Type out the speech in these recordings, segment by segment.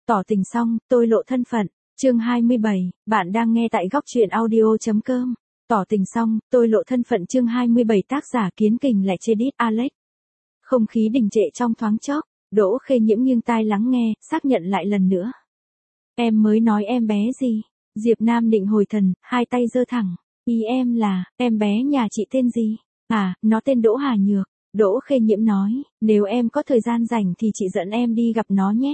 Tỏ tình xong, tôi lộ thân phận. Chương 27, bạn đang nghe tại góc truyện audio.com. Tỏ tình xong, tôi lộ thân phận chương 27 tác giả Kiến Kình lại chê đít Alex. Không khí đình trệ trong thoáng chốc, Đỗ Khê Nhiễm nghiêng tai lắng nghe, xác nhận lại lần nữa. Em mới nói em bé gì? Diệp Nam định hồi thần, hai tay giơ thẳng. Ý em là, em bé nhà chị tên gì? À, nó tên Đỗ Hà Nhược. Đỗ Khê Nhiễm nói, nếu em có thời gian rảnh thì chị dẫn em đi gặp nó nhé.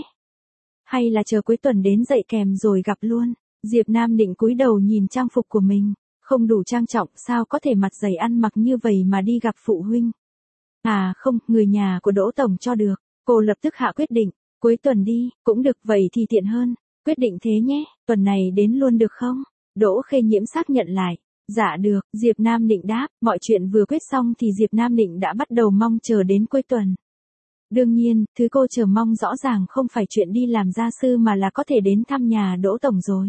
Hay là chờ cuối tuần đến dậy kèm rồi gặp luôn. Diệp Nam định cúi đầu nhìn trang phục của mình, không đủ trang trọng, sao có thể mặt dày ăn mặc như vậy mà đi gặp phụ huynh. À không, người nhà của Đỗ Tổng cho được. Cô lập tức hạ quyết định, cuối tuần đi, cũng được, vậy thì tiện hơn. Quyết định thế nhé, tuần này đến luôn được không? Đỗ Khê Nhiễm xác nhận lại. Dạ được, Diệp Nam Định đáp, mọi chuyện vừa quyết xong thì Diệp Nam Định đã bắt đầu mong chờ đến cuối tuần. Đương nhiên, thứ cô chờ mong rõ ràng không phải chuyện đi làm gia sư mà là có thể đến thăm nhà Đỗ Tổng rồi.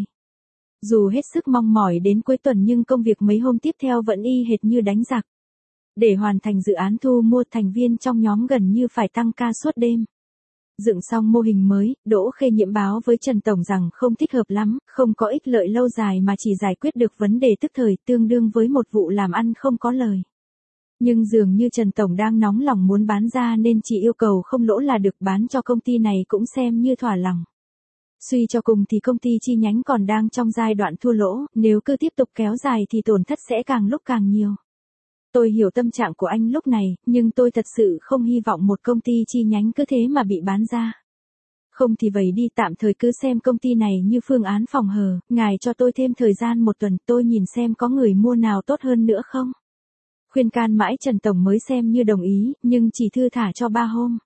Dù hết sức mong mỏi đến cuối tuần nhưng công việc mấy hôm tiếp theo vẫn y hệt như đánh giặc. Để hoàn thành dự án thu mua, thành viên trong nhóm gần như phải tăng ca suốt đêm. Dựng xong mô hình mới, Đỗ Khê Nhiễm báo với Trần Tổng rằng không thích hợp lắm, không có ích lợi lâu dài mà chỉ giải quyết được vấn đề tức thời, tương đương với một vụ làm ăn không có lời. Nhưng dường như Trần Tổng đang nóng lòng muốn bán ra nên chỉ yêu cầu không lỗ là được, bán cho công ty này cũng xem như thỏa lòng. Suy cho cùng thì công ty chi nhánh còn đang trong giai đoạn thua lỗ, nếu cứ tiếp tục kéo dài thì tổn thất sẽ càng lúc càng nhiều. Tôi hiểu tâm trạng của anh lúc này, nhưng tôi thật sự không hy vọng một công ty chi nhánh cứ thế mà bị bán ra. Không thì vậy đi, tạm thời cứ xem công ty này như phương án phòng hờ, ngài cho tôi thêm thời gian một tuần, tôi nhìn xem có người mua nào tốt hơn nữa không. Khuyên can mãi Trần Tổng mới xem như đồng ý, nhưng chỉ thư thả cho 3 hôm.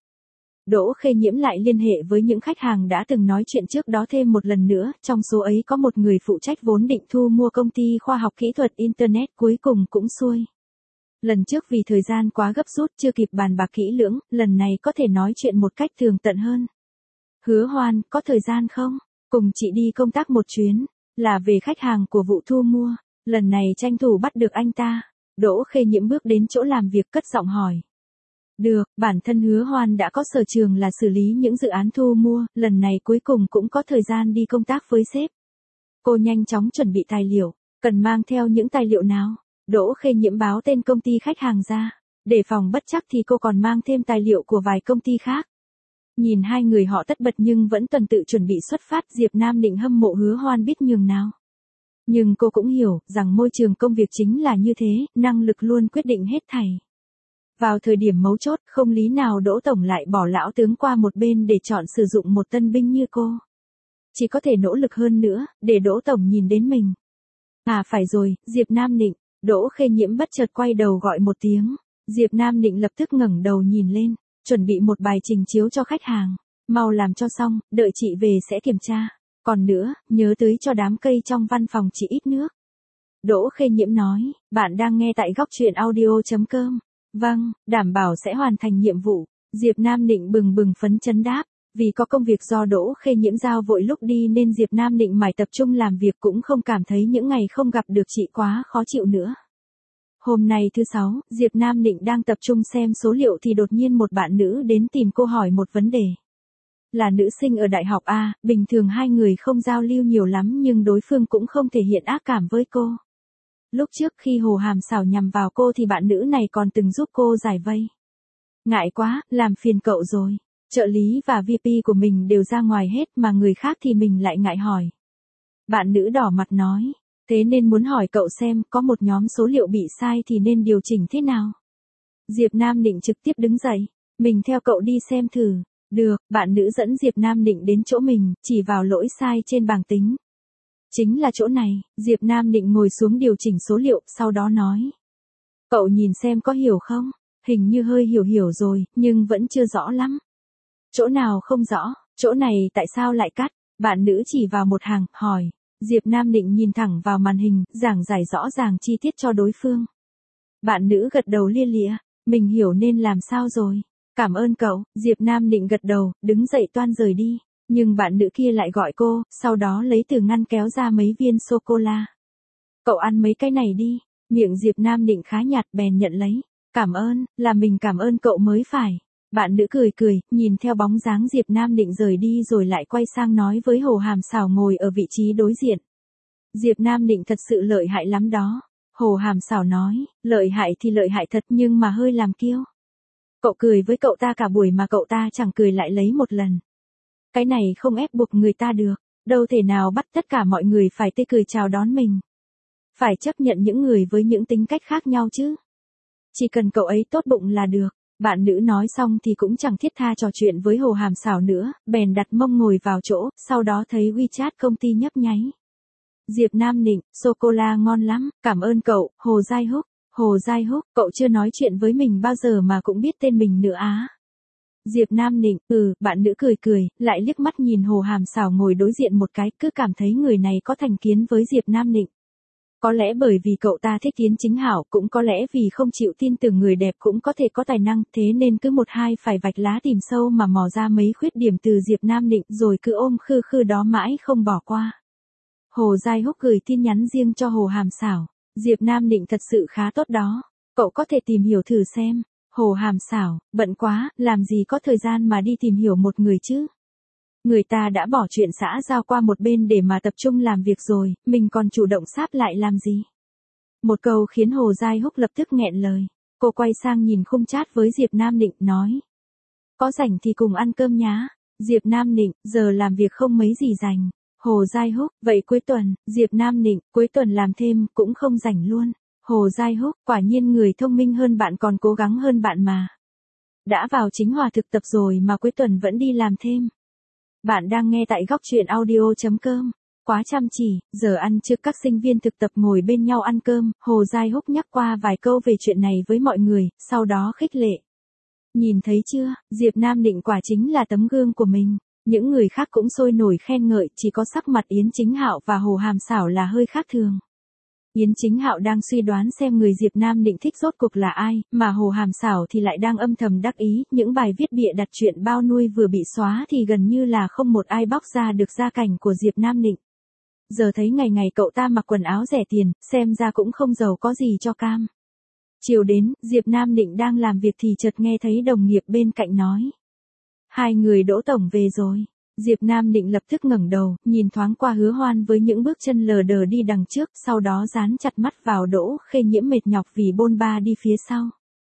Đỗ Khê Nhiễm lại liên hệ với những khách hàng đã từng nói chuyện trước đó thêm một lần nữa, trong số ấy có một người phụ trách vốn định thu mua công ty khoa học kỹ thuật Internet, cuối cùng cũng xuôi. Lần trước vì thời gian quá gấp rút chưa kịp bàn bạc kỹ lưỡng, lần này có thể nói chuyện một cách tường tận hơn. Hứa Hoan, có thời gian không? Cùng chị đi công tác một chuyến, là về khách hàng của vụ thu mua, lần này tranh thủ bắt được anh ta. Đỗ Khê Nhiễm bước đến chỗ làm việc cất giọng hỏi. Được, bản thân Hứa Hoan đã có sở trường là xử lý những dự án thu mua, lần này cuối cùng cũng có thời gian đi công tác với sếp. Cô nhanh chóng chuẩn bị tài liệu, cần mang theo những tài liệu nào? Đỗ Khê Nhiễm báo tên công ty khách hàng ra, để phòng bất chắc thì cô còn mang thêm tài liệu của vài công ty khác. Nhìn hai người họ tất bật nhưng vẫn tuần tự chuẩn bị xuất phát, Diệp Nam Định hâm mộ Hứa Hoan biết nhường nào. Nhưng cô cũng hiểu rằng môi trường công việc chính là như thế, năng lực luôn quyết định hết thảy. Vào thời điểm mấu chốt, không lý nào Đỗ Tổng lại bỏ lão tướng qua một bên để chọn sử dụng một tân binh như cô. Chỉ có thể nỗ lực hơn nữa, để Đỗ Tổng nhìn đến mình. À phải rồi, Diệp Nam Định. Đỗ Khê Nhiễm bất chợt quay đầu gọi một tiếng. Diệp Nam Định lập tức ngẩng đầu nhìn lên, chuẩn bị một bài trình chiếu cho khách hàng. Mau làm cho xong, đợi chị về sẽ kiểm tra. Còn nữa, nhớ tưới cho đám cây trong văn phòng chị ít nước. Đỗ Khê Nhiễm nói, bạn đang nghe tại góc truyện audio.com. Vâng, đảm bảo sẽ hoàn thành nhiệm vụ. Diệp Nam Định bừng bừng phấn chấn đáp. Vì có công việc do Đỗ Khê Nhiễm giao vội lúc đi nên Diệp Nam Định mải tập trung làm việc, cũng không cảm thấy những ngày không gặp được chị quá khó chịu nữa. Hôm nay thứ 6, Diệp Nam Định đang tập trung xem số liệu thì đột nhiên một bạn nữ đến tìm cô hỏi một vấn đề. Là nữ sinh ở đại học A, bình thường hai người không giao lưu nhiều lắm nhưng đối phương cũng không thể hiện ác cảm với cô. Lúc trước khi Hồ Hàm xảo nhằm vào cô thì bạn nữ này còn từng giúp cô giải vây. Ngại quá, làm phiền cậu rồi. Trợ lý và VP của mình đều ra ngoài hết mà người khác thì mình lại ngại hỏi. Bạn nữ đỏ mặt nói, thế nên muốn hỏi cậu xem có một nhóm số liệu bị sai thì nên điều chỉnh thế nào. Diệp Nam Định trực tiếp đứng dậy, mình theo cậu đi xem thử. Được, bạn nữ dẫn Diệp Nam Định đến chỗ mình, chỉ vào lỗi sai trên bảng tính. Chính là chỗ này, Diệp Nam Định ngồi xuống điều chỉnh số liệu, sau đó nói. Cậu nhìn xem có hiểu không? Hình như hơi hiểu rồi, nhưng vẫn chưa rõ lắm. Chỗ nào không rõ, chỗ này tại sao lại cắt? Bạn nữ chỉ vào một hàng, hỏi. Diệp Nam Định nhìn thẳng vào màn hình, giảng giải rõ ràng chi tiết cho đối phương. Bạn nữ gật đầu lia lịa, mình hiểu nên làm sao rồi. Cảm ơn cậu, Diệp Nam Định gật đầu, đứng dậy toan rời đi. Nhưng bạn nữ kia lại gọi cô, sau đó lấy từ ngăn kéo ra mấy viên sô-cô-la. Cậu ăn mấy cái này đi, miệng Diệp Nam Định khá nhạt bèn nhận lấy. Cảm ơn, là mình cảm ơn cậu mới phải. Bạn nữ cười cười, nhìn theo bóng dáng Diệp Nam định rời đi rồi lại quay sang nói với Hồ Hàm Sảo ngồi ở vị trí đối diện. Diệp Nam định thật sự lợi hại lắm đó. Hồ Hàm Sảo nói, lợi hại thì lợi hại thật nhưng mà hơi làm kiêu. Cậu cười với cậu ta cả buổi mà cậu ta chẳng cười lại lấy một lần. Cái này không ép buộc người ta được, đâu thể nào bắt tất cả mọi người phải tươi cười chào đón mình. Phải chấp nhận những người với những tính cách khác nhau chứ. Chỉ cần cậu ấy tốt bụng là được. Bạn nữ nói xong thì cũng chẳng thiết tha trò chuyện với Hồ Hàm Sảo nữa, bèn đặt mông ngồi vào chỗ, sau đó thấy WeChat công ty nhấp nháy. Diệp Nam Định, sô-cô-la ngon lắm, cảm ơn cậu, Hồ Giai Húc. Hồ Giai Húc, cậu chưa nói chuyện với mình bao giờ mà cũng biết tên mình nữa á. Diệp Nam Định, bạn nữ cười cười, lại liếc mắt nhìn Hồ Hàm Sảo ngồi đối diện một cái, cứ cảm thấy người này có thành kiến với Diệp Nam Định. Có lẽ bởi vì cậu ta thích Yến Chính Hảo, cũng có lẽ vì không chịu tin tưởng người đẹp cũng có thể có tài năng, thế nên cứ một hai phải vạch lá tìm sâu mà mò ra mấy khuyết điểm từ Diệp Nam Định rồi cứ ôm khư khư đó mãi không bỏ qua. Hồ Giai Húc gửi tin nhắn riêng cho Hồ Hàm Sảo. Diệp Nam Định thật sự khá tốt đó. Cậu có thể tìm hiểu thử xem. Hồ Hàm Sảo, bận quá, làm gì có thời gian mà đi tìm hiểu một người chứ. Người ta đã bỏ chuyện xã giao qua một bên để mà tập trung làm việc rồi, mình còn chủ động sáp lại làm gì. Một câu khiến Hồ Giai Húc lập tức nghẹn lời. Cô quay sang nhìn khung chat với Diệp Nam Định, nói. Có rảnh thì cùng ăn cơm nhá. Diệp Nam Định, giờ làm việc không mấy gì rảnh. Hồ Giai Húc, vậy cuối tuần, Diệp Nam Định, cuối tuần làm thêm, cũng không rảnh luôn. Hồ Giai Húc, quả nhiên người thông minh hơn bạn còn cố gắng hơn bạn mà. Đã vào chính hòa thực tập rồi mà cuối tuần vẫn đi làm thêm. Bạn đang nghe tại góc truyện audio.com. Quá chăm chỉ, giờ ăn trưa các sinh viên thực tập ngồi bên nhau ăn cơm, Hồ Giai Húc nhắc qua vài câu về chuyện này với mọi người, sau đó khích lệ. Nhìn thấy chưa, Diệp Nam Định quả chính là tấm gương của mình. Những người khác cũng sôi nổi khen ngợi, chỉ có sắc mặt Yến Chính Hạo và Hồ Hàm Sảo là hơi khác thường. Yến Chính Hạo đang suy đoán xem người Diệp Nam Định thích rốt cuộc là ai, mà Hồ Hàm Sảo thì lại đang âm thầm đắc ý, những bài viết bịa đặt chuyện bao nuôi vừa bị xóa thì gần như là không một ai bóc ra được gia cảnh của Diệp Nam Định. Giờ thấy ngày ngày cậu ta mặc quần áo rẻ tiền, xem ra cũng không giàu có gì cho cam. Chiều đến, Diệp Nam Định đang làm việc thì chợt nghe thấy đồng nghiệp bên cạnh nói. Hai người Đỗ tổng về rồi. Diệp Nam Định lập tức ngẩng đầu, nhìn thoáng qua Hứa Hoan với những bước chân lờ đờ đi đằng trước, sau đó dán chặt mắt vào Đỗ Khê Nhiễm mệt nhọc vì bôn ba đi phía sau.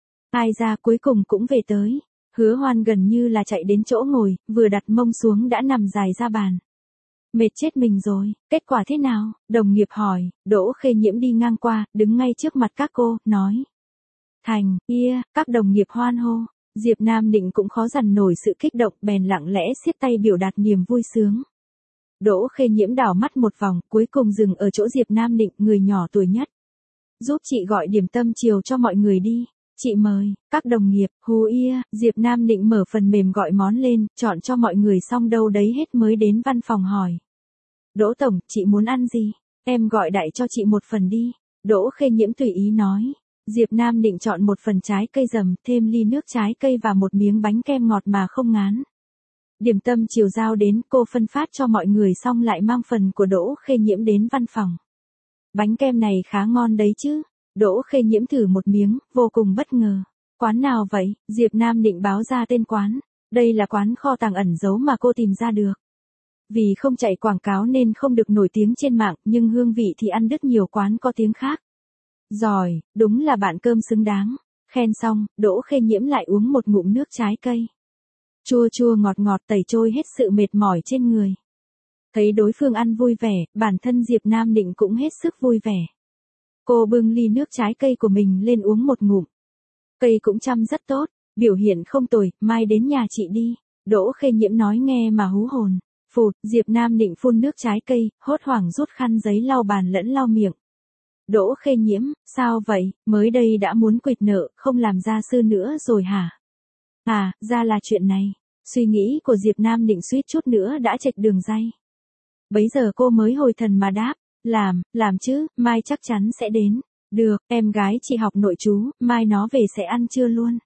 Ai ra cuối cùng cũng về tới. Hứa Hoan gần như là chạy đến chỗ ngồi, vừa đặt mông xuống đã nằm dài ra bàn. Mệt chết mình rồi, kết quả thế nào? Đồng nghiệp hỏi. Đỗ Khê Nhiễm đi ngang qua, đứng ngay trước mặt các cô, nói. Thành, các đồng nghiệp hoan hô. Diệp Nam Định cũng khó dằn nổi sự kích động, bèn lặng lẽ siết tay biểu đạt niềm vui sướng. Đỗ Khê Nhiễm đảo mắt một vòng, cuối cùng dừng ở chỗ Diệp Nam Định, người nhỏ tuổi nhất. Giúp chị gọi điểm tâm chiều cho mọi người đi. Chị mời, các đồng nghiệp, Diệp Nam Định mở phần mềm gọi món lên, chọn cho mọi người xong đâu đấy hết mới đến văn phòng hỏi. Đỗ tổng, chị muốn ăn gì? Em gọi đại cho chị một phần đi. Đỗ Khê Nhiễm tùy ý nói. Diệp Nam Định chọn một phần trái cây dầm, thêm ly nước trái cây và một miếng bánh kem ngọt mà không ngán. Điểm tâm chiều giao đến, cô phân phát cho mọi người xong lại mang phần của Đỗ Khê Nhiễm đến văn phòng. Bánh kem này khá ngon đấy chứ. Đỗ Khê Nhiễm thử một miếng, vô cùng bất ngờ. Quán nào vậy? Diệp Nam Định báo ra tên quán. Đây là quán kho tàng ẩn giấu mà cô tìm ra được. Vì không chạy quảng cáo nên không được nổi tiếng trên mạng, nhưng hương vị thì ăn đứt nhiều quán có tiếng khác. Giỏi, đúng là bạn cơm xứng đáng. Khen xong, Đỗ Khê Nhiễm lại uống một ngụm nước trái cây. Chua chua ngọt ngọt tẩy trôi hết sự mệt mỏi trên người. Thấy đối phương ăn vui vẻ, bản thân Diệp Nam Định cũng hết sức vui vẻ. Cô bưng ly nước trái cây của mình lên uống một ngụm. Cây cũng chăm rất tốt, biểu hiện không tồi, mai đến nhà chị đi. Đỗ Khê Nhiễm nói nghe mà hú hồn. Phụt, Diệp Nam Định phun nước trái cây, hốt hoảng rút khăn giấy lau bàn lẫn lau miệng. Đỗ Khê Nhiễm, sao vậy, mới đây đã muốn quỵt nợ, không làm gia sư nữa rồi hả? À, ra là chuyện này. Suy nghĩ của Diệp Nam Định suýt chút nữa đã chệch đường ray. Bấy giờ cô mới hồi thần mà đáp, làm chứ, mai chắc chắn sẽ đến. Được, em gái chị học nội trú, mai nó về sẽ ăn trưa luôn.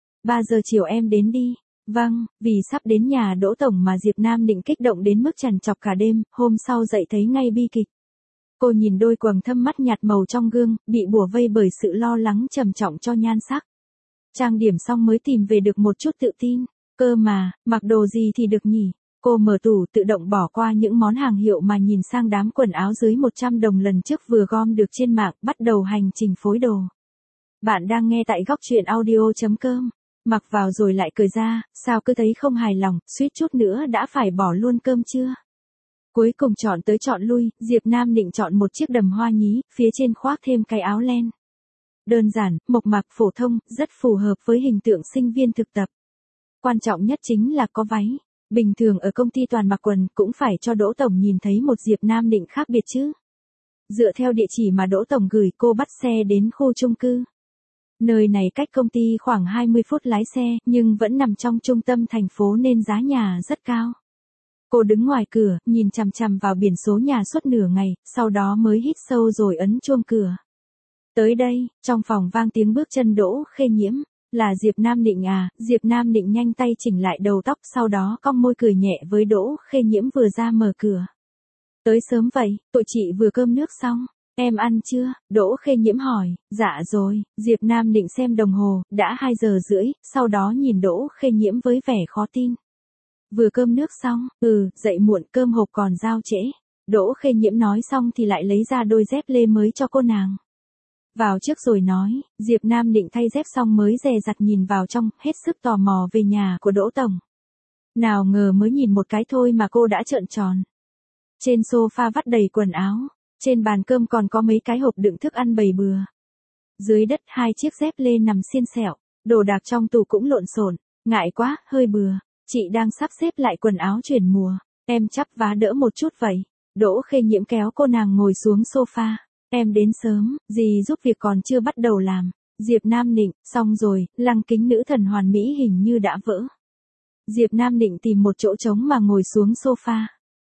3 giờ chiều em đến đi. Vâng, vì sắp đến nhà Đỗ tổng mà Diệp Nam Định kích động đến mức trằn trọc cả đêm, hôm sau dậy thấy ngay bi kịch. Cô nhìn đôi quầng thâm mắt nhạt màu trong gương, bị bủa vây bởi sự lo lắng trầm trọng cho nhan sắc. Trang điểm xong mới tìm về được một chút tự tin. Cơ mà, mặc đồ gì thì được nhỉ? Cô mở tủ tự động bỏ qua những món hàng hiệu mà nhìn sang đám quần áo dưới 100 đồng lần trước vừa gom được trên mạng, bắt đầu hành trình phối đồ. Bạn đang nghe tại góc truyện audio.com. Mặc vào rồi lại cười ra, sao cứ thấy không hài lòng, suýt chút nữa đã phải bỏ luôn cơm chưa? Cuối cùng chọn tới chọn lui, Diệp Nam định chọn một chiếc đầm hoa nhí, phía trên khoác thêm cái áo len. Đơn giản, mộc mạc phổ thông, rất phù hợp với hình tượng sinh viên thực tập. Quan trọng nhất chính là có váy. Bình thường ở công ty toàn mặc quần cũng phải cho Đỗ Tổng nhìn thấy một Diệp Nam Định khác biệt chứ. Dựa theo địa chỉ mà Đỗ Tổng gửi cô bắt xe đến khu chung cư. Nơi này cách công ty khoảng 20 phút lái xe nhưng vẫn nằm trong trung tâm thành phố nên giá nhà rất cao. Cô đứng ngoài cửa, nhìn chằm chằm vào biển số nhà suốt nửa ngày, sau đó mới hít sâu rồi ấn chuông cửa. Tới đây, trong phòng vang tiếng bước chân Đỗ Khê Nhiễm. Là Diệp Nam Định à? Diệp Nam Định nhanh tay chỉnh lại đầu tóc, sau đó cong môi cười nhẹ với Đỗ Khê Nhiễm vừa ra mở cửa. Tới sớm vậy, tụi chị vừa cơm nước xong, em ăn chưa? Đỗ Khê Nhiễm hỏi. Dạ rồi. Diệp Nam Định xem đồng hồ, đã 2 giờ rưỡi, sau đó nhìn Đỗ Khê Nhiễm với vẻ khó tin. Vừa cơm nước xong, dậy muộn, cơm hộp còn giao trễ. Đỗ Khê Nhiễm nói xong thì lại lấy ra đôi dép lê mới cho cô nàng. Vào trước rồi nói, Diệp Nam Định thay dép xong mới dè dặt nhìn vào trong, hết sức tò mò về nhà của Đỗ Tổng. Nào ngờ mới nhìn một cái thôi mà cô đã trợn tròn. Trên sofa vắt đầy quần áo, trên bàn cơm còn có mấy cái hộp đựng thức ăn bày bừa. Dưới đất 2 chiếc dép lê nằm xiên xẹo, đồ đạc trong tủ cũng lộn xộn, ngại quá, hơi bừa. Chị đang sắp xếp lại quần áo chuyển mùa, em chắp vá đỡ một chút vậy. Đỗ Khê Nhiễm kéo cô nàng ngồi xuống sofa. Em đến sớm, dì giúp việc còn chưa bắt đầu làm. Diệp Nam Định, xong rồi, lăng kính nữ thần hoàn mỹ hình như đã vỡ. Diệp Nam Định tìm một chỗ trống mà ngồi xuống sofa.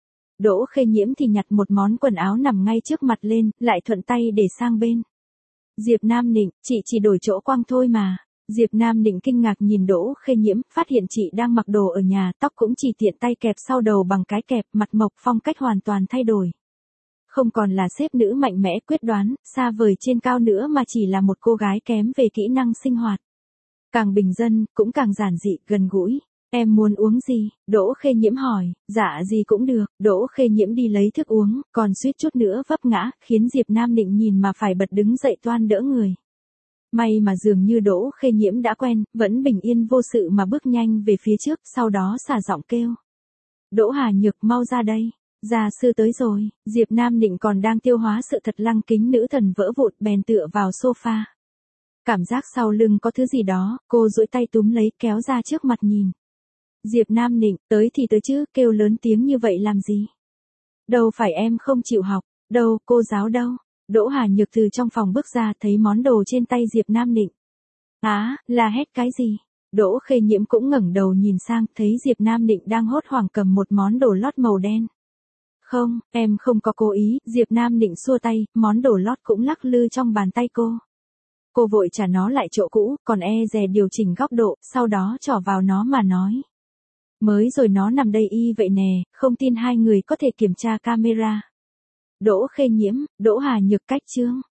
Đỗ Khê Nhiễm thì nhặt một món quần áo nằm ngay trước mặt lên, lại thuận tay để sang bên. Diệp Nam Định, chị chỉ đổi chỗ quăng thôi mà. Diệp Nam Định kinh ngạc nhìn Đỗ Khê Nhiễm, phát hiện chị đang mặc đồ ở nhà, tóc cũng chỉ tiện tay kẹp sau đầu bằng cái kẹp, mặt mộc phong cách hoàn toàn thay đổi. Không còn là sếp nữ mạnh mẽ quyết đoán, xa vời trên cao nữa mà chỉ là một cô gái kém về kỹ năng sinh hoạt. Càng bình dân, cũng càng giản dị, gần gũi. Em muốn uống gì? Đỗ Khê Nhiễm hỏi. Dạ gì cũng được. Đỗ Khê Nhiễm đi lấy thức uống, còn suýt chút nữa vấp ngã, khiến Diệp Nam Định nhìn mà phải bật đứng dậy toan đỡ người. May mà dường như Đỗ Khê Nhiễm đã quen, vẫn bình yên vô sự mà bước nhanh về phía trước, sau đó xả giọng kêu. Đỗ Hà Nhược, mau ra đây. Gia sư tới rồi. Diệp Nam Định còn đang tiêu hóa sự thật, lăng kính nữ thần vỡ vụn, bèn tựa vào sofa. Cảm giác sau lưng có thứ gì đó, cô duỗi tay túm lấy, kéo ra trước mặt nhìn. Diệp Nam Định, tới thì tới chứ, kêu lớn tiếng như vậy làm gì? Đâu phải em không chịu học, đâu, cô giáo đâu? Đỗ Hà Nhược từ trong phòng bước ra, thấy món đồ trên tay Diệp Nam Định. La hét cái gì? Đỗ Khê Nhiễm cũng ngẩng đầu nhìn sang, thấy Diệp Nam Định đang hốt hoảng cầm một món đồ lót màu đen. Không, em không có cố ý. Diệp Nam Định xua tay, món đồ lót cũng lắc lư trong bàn tay cô. Cô vội trả nó lại chỗ cũ, còn dè điều chỉnh góc độ, sau đó trỏ vào nó mà nói. Mới rồi nó nằm đây y vậy nè, không tin hai người có thể kiểm tra camera. Đỗ Khê Nhiễm, Đỗ Hà Nhược cách chương.